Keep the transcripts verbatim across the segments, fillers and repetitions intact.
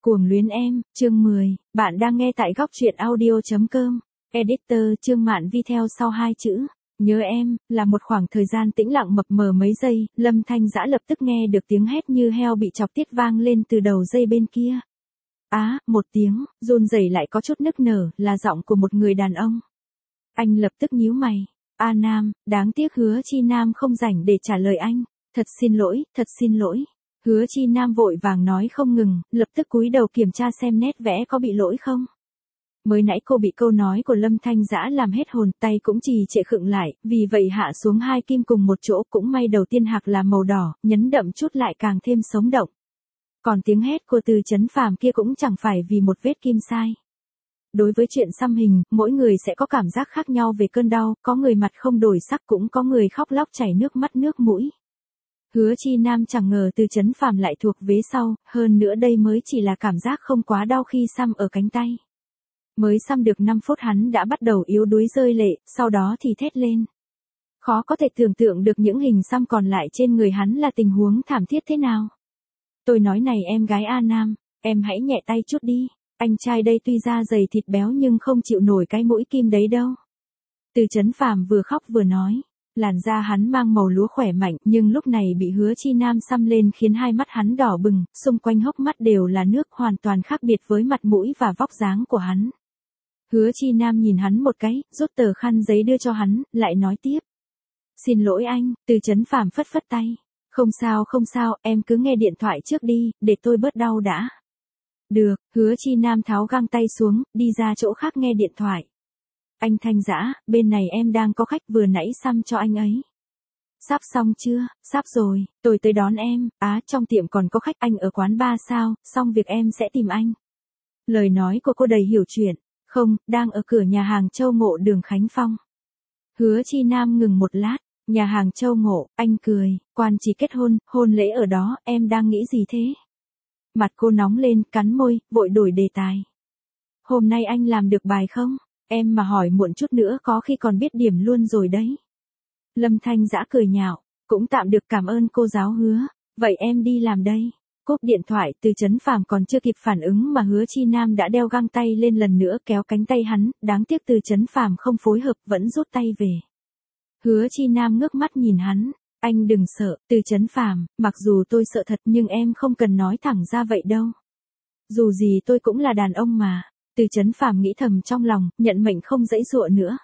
Cuồng luyến em, chương mười, bạn đang nghe tại góc truyện audio.com, editor chương Mạn Vi theo sau hai chữ, nhớ em, là một khoảng thời gian tĩnh lặng mập mờ mấy giây, Lâm Thanh Dã lập tức nghe được tiếng hét như heo bị chọc tiết vang lên từ đầu dây bên kia. Á, một tiếng, run rẩy lại có chút nức nở, là giọng của một người đàn ông. Anh lập tức nhíu mày, A Nam, đáng tiếc Hứa Chi Nam không rảnh để trả lời anh, thật xin lỗi, thật xin lỗi. Hứa Chi Nam vội vàng nói không ngừng, lập tức cúi đầu kiểm tra xem nét vẽ có bị lỗi không. Mới nãy cô bị câu nói của Lâm Thanh Dã làm hết hồn, tay cũng trì trệ khựng lại, vì vậy hạ xuống hai kim cùng một chỗ, cũng may đầu tiên hạc là màu đỏ, nhấn đậm chút lại càng thêm sống động. Còn tiếng hét của Từ Chấn Phàm kia cũng chẳng phải vì một vết kim sai. Đối với chuyện xăm hình, mỗi người sẽ có cảm giác khác nhau về cơn đau, có người mặt không đổi sắc, cũng có người khóc lóc chảy nước mắt nước mũi. Hứa Chi Nam chẳng ngờ Từ Chấn Phàm lại thuộc vế sau, hơn nữa đây mới chỉ là cảm giác không quá đau khi xăm ở cánh tay. Mới xăm được năm phút hắn đã bắt đầu yếu đuối rơi lệ, sau đó thì thét lên. Khó có thể tưởng tượng được những hình xăm còn lại trên người hắn là tình huống thảm thiết thế nào. Tôi nói này em gái A Nam, em hãy nhẹ tay chút đi, anh trai đây tuy da dày thịt béo nhưng không chịu nổi cái mũi kim đấy đâu. Từ Chấn Phàm vừa khóc vừa nói. Làn da hắn mang màu lúa khỏe mạnh, nhưng lúc này bị Hứa Chi Nam xăm lên khiến hai mắt hắn đỏ bừng, xung quanh hốc mắt đều là nước, hoàn toàn khác biệt với mặt mũi và vóc dáng của hắn. Hứa Chi Nam nhìn hắn một cái, rút tờ khăn giấy đưa cho hắn, lại nói tiếp. Xin lỗi anh, Từ Chấn Phàm phất phất tay. Không sao không sao, em cứ nghe điện thoại trước đi, để tôi bớt đau đã. Được, Hứa Chi Nam tháo găng tay xuống, đi ra chỗ khác nghe điện thoại. Anh Thanh Dã, bên này em đang có khách vừa nãy xăm cho anh ấy. Sắp xong chưa? Sắp rồi, tôi tới đón em. Á, trong tiệm còn có khách, anh ở quán bar sao, xong việc em sẽ tìm anh. Lời nói của cô đầy hiểu chuyện. Không, đang ở cửa nhà hàng Châu Ngộ đường Khánh Phong. Hứa Chi Nam ngừng một lát, nhà hàng Châu Ngộ, anh cười, quan chỉ kết hôn, hôn lễ ở đó, em đang nghĩ gì thế? Mặt cô nóng lên, cắn môi, vội đổi đề tài. Hôm nay anh làm được bài không? Em mà hỏi muộn chút nữa có khi còn biết điểm luôn rồi đấy. Lâm Thanh Dã cười nhạo, cũng tạm được, cảm ơn cô giáo Hứa, vậy em đi làm đây. Cúp điện thoại, Từ Chấn Phàm còn chưa kịp phản ứng mà Hứa Chi Nam đã đeo găng tay lên lần nữa kéo cánh tay hắn, đáng tiếc Từ Chấn Phàm không phối hợp vẫn rút tay về. Hứa Chi Nam ngước mắt nhìn hắn, anh đừng sợ, Từ Chấn Phàm, mặc dù tôi sợ thật nhưng em không cần nói thẳng ra vậy đâu. Dù gì tôi cũng là đàn ông mà. Từ Chấn Phàm nghĩ thầm trong lòng, nhận mệnh không dãy dụa nữa.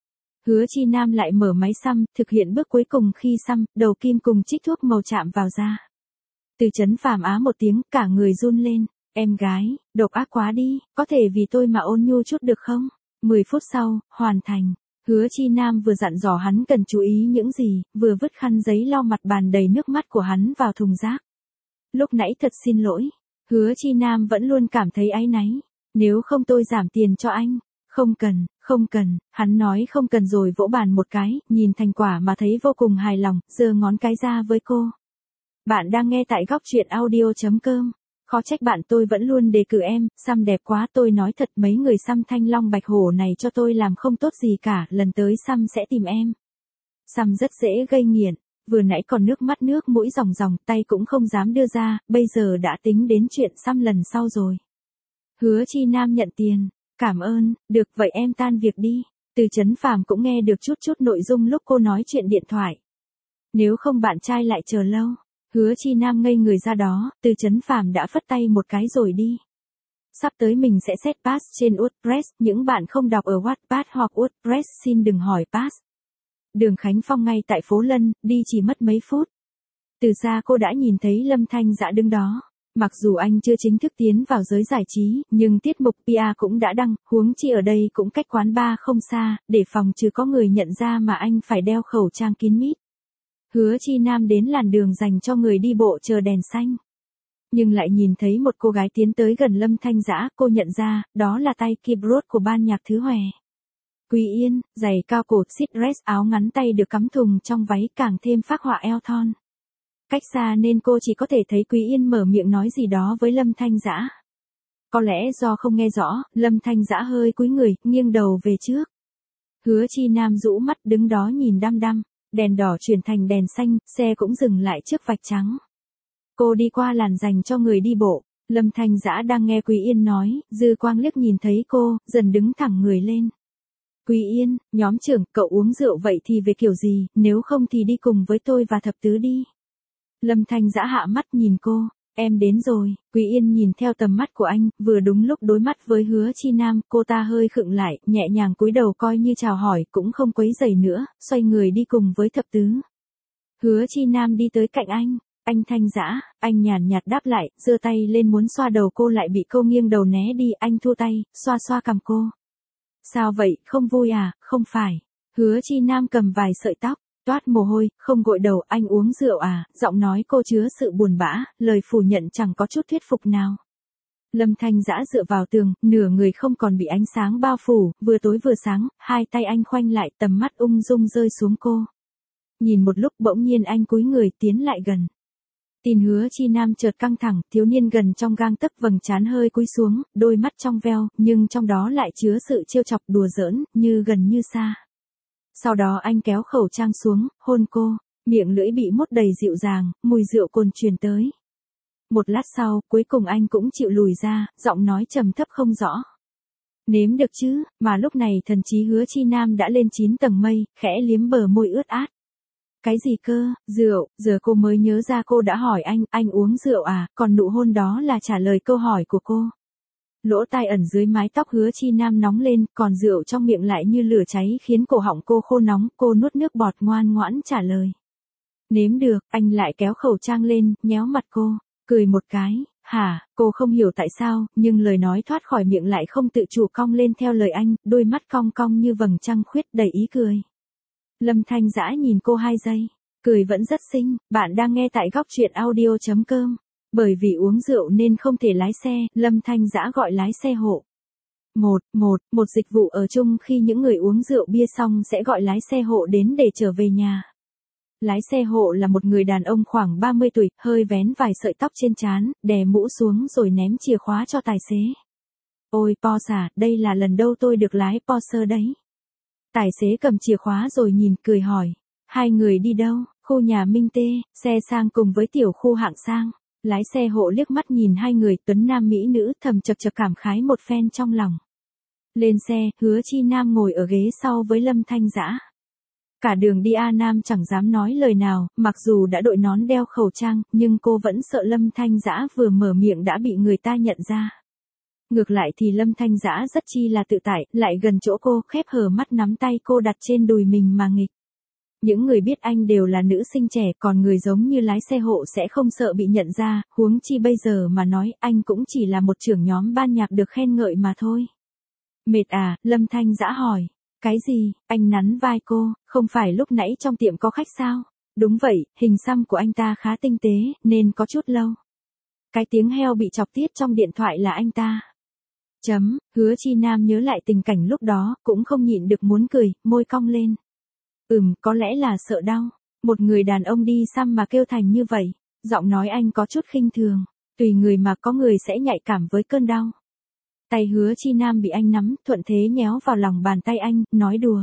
Hứa Chi Nam lại mở máy xăm, thực hiện bước cuối cùng khi xăm, đầu kim cùng trích thuốc màu chạm vào da. Từ Chấn Phàm á một tiếng, cả người run lên, em gái, độc ác quá đi, có thể vì tôi mà ôn nhu chút được không? mười phút sau, hoàn thành. Hứa Chi Nam vừa dặn dò hắn cần chú ý những gì, vừa vứt khăn giấy lau mặt bàn đầy nước mắt của hắn vào thùng rác. Lúc nãy thật xin lỗi. Hứa Chi Nam vẫn luôn cảm thấy áy náy. Nếu không tôi giảm tiền cho anh. Không cần, không cần, hắn nói không cần rồi vỗ bàn một cái, nhìn thành quả mà thấy vô cùng hài lòng, giơ ngón cái ra với cô. Bạn đang nghe tại góc truyện audio.com. Khó trách bạn tôi vẫn luôn đề cử em, xăm đẹp quá, tôi nói thật mấy người xăm thanh long bạch hổ này cho tôi làm không tốt gì cả, lần tới xăm sẽ tìm em. Xăm rất dễ gây nghiện, vừa nãy còn nước mắt nước mũi ròng ròng, tay cũng không dám đưa ra, bây giờ đã tính đến chuyện xăm lần sau rồi. Hứa Chi Nam nhận tiền, cảm ơn, được vậy em tan việc đi. Từ Chấn Phàm cũng nghe được chút chút nội dung lúc cô nói chuyện điện thoại. Nếu không bạn trai lại chờ lâu. Hứa Chi Nam ngây người ra đó, Từ Chấn Phàm đã phất tay một cái rồi đi. Sắp tới mình sẽ set pass trên WordPress, những bạn không đọc ở Wattpad hoặc WordPress xin đừng hỏi pass. Đường Khánh Phong ngay tại phố Lân, đi chỉ mất mấy phút. Từ xa cô đã nhìn thấy Lâm Thanh Dã đứng đó. Mặc dù anh chưa chính thức tiến vào giới giải trí, nhưng tiết mục pê e cũng đã đăng, huống chi ở đây cũng cách quán bar không xa, để phòng trừ có người nhận ra mà anh phải đeo khẩu trang kín mít. Hứa Chi Nam đến làn đường dành cho người đi bộ chờ đèn xanh. Nhưng lại nhìn thấy một cô gái tiến tới gần Lâm Thanh Dã, cô nhận ra, đó là tay keyboard của ban nhạc Thứ Hòe. Quý Yên, giày cao cổ, sit dress, áo ngắn tay được cắm thùng trong váy càng thêm phác họa eo thon. Cách xa nên cô chỉ có thể thấy Quý Yên mở miệng nói gì đó với Lâm Thanh Dã. Có lẽ do không nghe rõ, Lâm Thanh Dã hơi cúi người, nghiêng đầu về trước. Hứa Chi Nam rũ mắt đứng đó nhìn đăm đăm, đèn đỏ chuyển thành đèn xanh, xe cũng dừng lại trước vạch trắng. Cô đi qua làn dành cho người đi bộ, Lâm Thanh Dã đang nghe Quý Yên nói, dư quang liếc nhìn thấy cô, dần đứng thẳng người lên. Quý Yên, nhóm trưởng, cậu uống rượu vậy thì về kiểu gì, nếu không thì đi cùng với tôi và thập tứ đi. Lâm Thanh Dã hạ mắt nhìn cô, em đến rồi. Quý Yên nhìn theo tầm mắt của anh, vừa đúng lúc đối mắt với Hứa Chi Nam, cô ta hơi khựng lại, nhẹ nhàng cúi đầu coi như chào hỏi, cũng không quấy rầy nữa, xoay người đi cùng với thập tứ. Hứa Chi Nam đi tới cạnh anh, anh Thanh Dã, anh nhàn nhạt đáp lại, giơ tay lên muốn xoa đầu cô lại bị cô nghiêng đầu né đi, anh thua tay, xoa xoa cằm cô. Sao vậy, không vui à, không phải. Hứa Chi Nam cầm vài sợi tóc, toát mồ hôi, không gội đầu, anh uống rượu à, giọng nói cô chứa sự buồn bã, lời phủ nhận chẳng có chút thuyết phục nào. Lâm Thanh Dã dựa vào tường, nửa người không còn bị ánh sáng bao phủ, vừa tối vừa sáng, hai tay anh khoanh lại, tầm mắt ung dung rơi xuống cô. Nhìn một lúc bỗng nhiên anh cúi người tiến lại gần. Tin Hứa Chi Nam chợt căng thẳng, thiếu niên gần trong gang tấc vầng trán hơi cúi xuống, đôi mắt trong veo, nhưng trong đó lại chứa sự trêu chọc đùa giỡn, như gần như xa. Sau đó anh kéo khẩu trang xuống, hôn cô, miệng lưỡi bị mốt đầy dịu dàng, mùi rượu cồn truyền tới. Một lát sau, cuối cùng anh cũng chịu lùi ra, giọng nói trầm thấp không rõ. Nếm được chứ, mà lúc này thần trí Hứa Chi Nam đã lên chín tầng mây, khẽ liếm bờ môi ướt át. Cái gì cơ, rượu, giờ cô mới nhớ ra cô đã hỏi anh, anh uống rượu à, còn nụ hôn đó là trả lời câu hỏi của cô. Lỗ tai ẩn dưới mái tóc Hứa Chi Nam nóng lên, còn rượu trong miệng lại như lửa cháy khiến cổ họng cô khô nóng, cô nuốt nước bọt ngoan ngoãn trả lời. Nếm được, anh lại kéo khẩu trang lên, nhéo mặt cô, cười một cái, hả, cô không hiểu tại sao, nhưng lời nói thoát khỏi miệng lại không tự chủ cong lên theo lời anh, đôi mắt cong cong như vầng trăng khuyết đầy ý cười. Lâm Thanh Dã nhìn cô hai giây, cười vẫn rất xinh, bạn đang nghe tại góc truyện audio chấm com. Bởi vì uống rượu nên không thể lái xe, Lâm Thanh Dã gọi lái xe hộ. Một, một, một dịch vụ ở chung khi những người uống rượu bia xong sẽ gọi lái xe hộ đến để trở về nhà. Lái xe hộ là một người đàn ông khoảng ba mươi tuổi, hơi vén vài sợi tóc trên trán, đè mũ xuống rồi ném chìa khóa cho tài xế. Ôi Porsche, đây là lần đầu tôi được lái Porsche đấy. Tài xế cầm chìa khóa rồi nhìn, cười hỏi. Hai người đi đâu? Khu nhà Minh Tê, xe sang cùng với tiểu khu hạng sang. Lái xe hộ liếc mắt nhìn hai người tuấn nam mỹ nữ, thầm chật chật cảm khái một phen trong lòng. Lên xe, Hứa Chi Nam ngồi ở ghế sau với Lâm Thanh Dã. Cả đường đi A Nam chẳng dám nói lời nào, mặc dù đã đội nón đeo khẩu trang, nhưng cô vẫn sợ Lâm Thanh Dã vừa mở miệng đã bị người ta nhận ra. Ngược lại thì Lâm Thanh Dã rất chi là tự tại, lại gần chỗ cô, khép hờ mắt nắm tay cô đặt trên đùi mình mà nghịch. Những người biết anh đều là nữ sinh trẻ, còn người giống như lái xe hộ sẽ không sợ bị nhận ra, huống chi bây giờ mà nói anh cũng chỉ là một trưởng nhóm ban nhạc được khen ngợi mà thôi. Mệt à, Lâm Thanh Dã hỏi. Cái gì, anh nắn vai cô, không phải lúc nãy trong tiệm có khách sao? Đúng vậy, hình xăm của anh ta khá tinh tế, nên có chút lâu. Cái tiếng heo bị chọc tiết trong điện thoại là anh ta. Chấm, Hứa Chi Nam nhớ lại tình cảnh lúc đó, cũng không nhịn được muốn cười, môi cong lên. Ừm, có lẽ là sợ đau. Một người đàn ông đi xăm mà kêu thành như vậy. Giọng nói anh có chút khinh thường. Tùy người mà có người sẽ nhạy cảm với cơn đau. Tay Hứa Chi Nam bị anh nắm, thuận thế nhéo vào lòng bàn tay anh, nói đùa.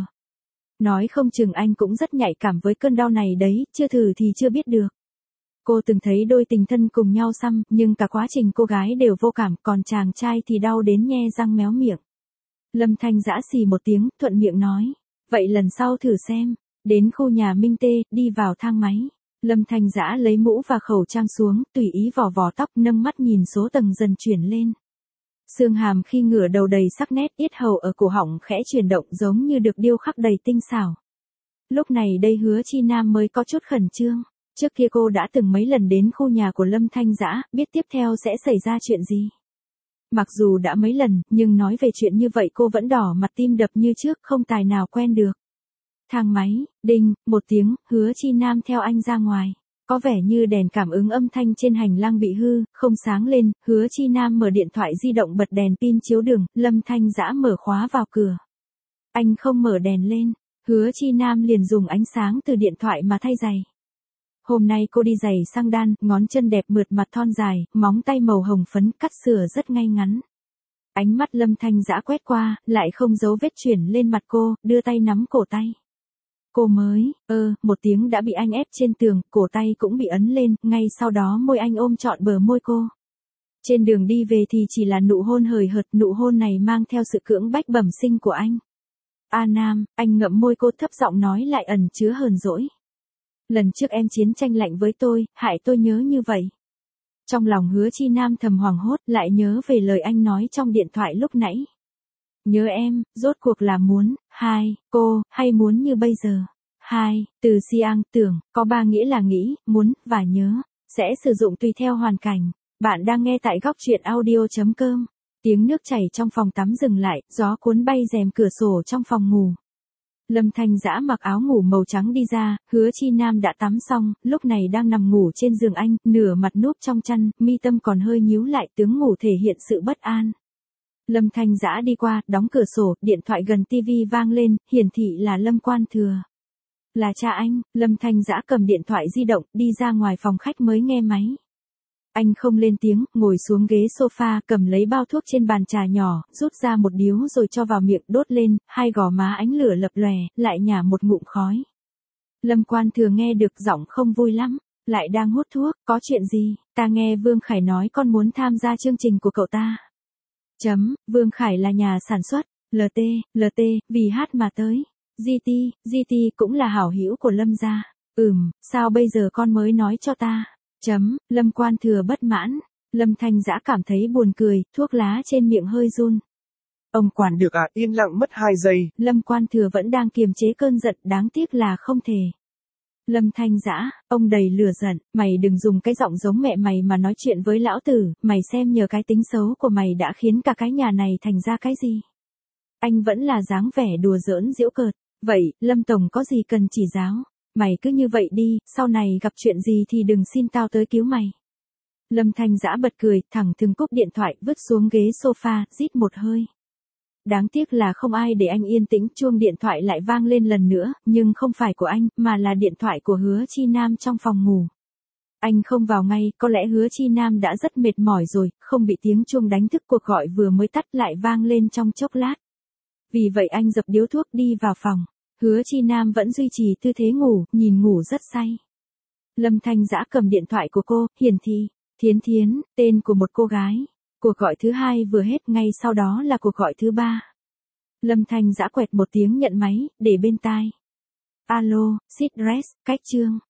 Nói không chừng anh cũng rất nhạy cảm với cơn đau này đấy, chưa thử thì chưa biết được. Cô từng thấy đôi tình thân cùng nhau xăm, nhưng cả quá trình cô gái đều vô cảm, còn chàng trai thì đau đến nhe răng méo miệng. Lâm Thanh Dã xì một tiếng, thuận miệng nói. Vậy lần sau thử xem. Đến khu nhà Minh Tê, đi vào thang máy. Lâm Thanh Dã lấy mũ và khẩu trang xuống, tùy ý vò vò tóc, nâng mắt nhìn số tầng dần chuyển lên. Xương hàm khi ngửa đầu đầy sắc nét, yết hầu ở cổ họng khẽ chuyển động giống như được điêu khắc đầy tinh xảo. Lúc này đây Hứa Chi Nam mới có chút khẩn trương. Trước kia cô đã từng mấy lần đến khu nhà của Lâm Thanh Dã, biết tiếp theo sẽ xảy ra chuyện gì. Mặc dù đã mấy lần, nhưng nói về chuyện như vậy cô vẫn đỏ mặt tim đập như trước, không tài nào quen được. Thang máy, đinh, một tiếng, Hứa Chi Nam theo anh ra ngoài. Có vẻ như đèn cảm ứng âm thanh trên hành lang bị hư, không sáng lên, Hứa Chi Nam mở điện thoại di động bật đèn pin chiếu đường, Lâm Thanh Dã mở khóa vào cửa. Anh không mở đèn lên, Hứa Chi Nam liền dùng ánh sáng từ điện thoại mà thay giày. Hôm nay cô đi giày sang đan, ngón chân đẹp mượt mặt thon dài, móng tay màu hồng phấn, cắt sửa rất ngay ngắn. Ánh mắt Lâm Thanh Dã quét qua, lại không giấu vết chuyển lên mặt cô, đưa tay nắm cổ tay. Cô mới, ơ, một tiếng đã bị anh ép trên tường, cổ tay cũng bị ấn lên, ngay sau đó môi anh ôm trọn bờ môi cô. Trên đường đi về thì chỉ là nụ hôn hời hợt, nụ hôn này mang theo sự cưỡng bách bẩm sinh của anh. A Nam, anh ngậm môi, cô thấp giọng nói lại ẩn chứa hờn dỗi. Lần trước em chiến tranh lạnh với tôi, hại tôi nhớ như vậy. Trong lòng Hứa Chi Nam thầm hoảng hốt, lại nhớ về lời anh nói trong điện thoại lúc nãy. Nhớ em, rốt cuộc là muốn, hai, cô, hay muốn như bây giờ. Hai, từ Siang, tưởng, có ba nghĩa là nghĩ, muốn, và nhớ. Sẽ sử dụng tùy theo hoàn cảnh. Bạn đang nghe tại góc truyện audio chấm com. Tiếng nước chảy trong phòng tắm dừng lại, gió cuốn bay rèm cửa sổ trong phòng ngủ. Lâm Thanh Dã mặc áo ngủ màu trắng đi ra, Hứa Chi Nam đã tắm xong, lúc này đang nằm ngủ trên giường anh, nửa mặt núp trong chăn, mi tâm còn hơi nhíu lại, tướng ngủ thể hiện sự bất an. Lâm Thanh Dã đi qua, đóng cửa sổ, điện thoại gần tivi vang lên, hiển thị là Lâm Quan Thừa. Là cha anh. Lâm Thanh Dã cầm điện thoại di động, đi ra ngoài phòng khách mới nghe máy. Anh không lên tiếng, ngồi xuống ghế sofa, cầm lấy bao thuốc trên bàn trà nhỏ, rút ra một điếu rồi cho vào miệng, đốt lên, hai gò má ánh lửa lập lòe, lại nhả một ngụm khói. Lâm Quan Thừa nghe được giọng không vui lắm, lại đang hút thuốc, có chuyện gì? Ta nghe Vương Khải nói con muốn tham gia chương trình của cậu ta. Chấm, Vương Khải là nhà sản xuất, lờ tê, lờ tê, vì hát mà tới. giê tê, giê tê cũng là hảo hữu của Lâm gia. Ừm, sao bây giờ con mới nói cho ta? Chấm, Lâm Quan Thừa bất mãn. Lâm Thanh Dã cảm thấy buồn cười, thuốc lá trên miệng hơi run. Ông quản được à, yên lặng mất hai giây. Lâm Quan Thừa vẫn đang kiềm chế cơn giận, đáng tiếc là không thể. Lâm Thanh Dã, ông đầy lửa giận, mày đừng dùng cái giọng giống mẹ mày mà nói chuyện với lão tử, mày xem nhờ cái tính xấu của mày đã khiến cả cái nhà này thành ra cái gì. Anh vẫn là dáng vẻ đùa giỡn giễu cợt. Vậy, Lâm Tổng có gì cần chỉ giáo? Mày cứ như vậy đi, sau này gặp chuyện gì thì đừng xin tao tới cứu mày. Lâm Thanh Dã bật cười, thẳng thừng cúp điện thoại, vứt xuống ghế sofa, rít một hơi. Đáng tiếc là không ai để anh yên tĩnh, chuông điện thoại lại vang lên lần nữa, nhưng không phải của anh, mà là điện thoại của Hứa Chi Nam trong phòng ngủ. Anh không vào ngay, có lẽ Hứa Chi Nam đã rất mệt mỏi rồi, không bị tiếng chuông đánh thức, cuộc gọi vừa mới tắt lại vang lên trong chốc lát. Vì vậy anh dập điếu thuốc đi vào phòng. Hứa Chi Nam vẫn duy trì tư thế ngủ, nhìn ngủ rất say. Lâm Thanh Dã cầm điện thoại của cô, hiển thị, Thiến Thiến, tên của một cô gái. Cuộc gọi thứ hai vừa hết, ngay sau đó là cuộc gọi thứ ba. Lâm Thanh Dã quẹt một tiếng nhận máy, để bên tai. Alo, Sid Rest, cách Trương.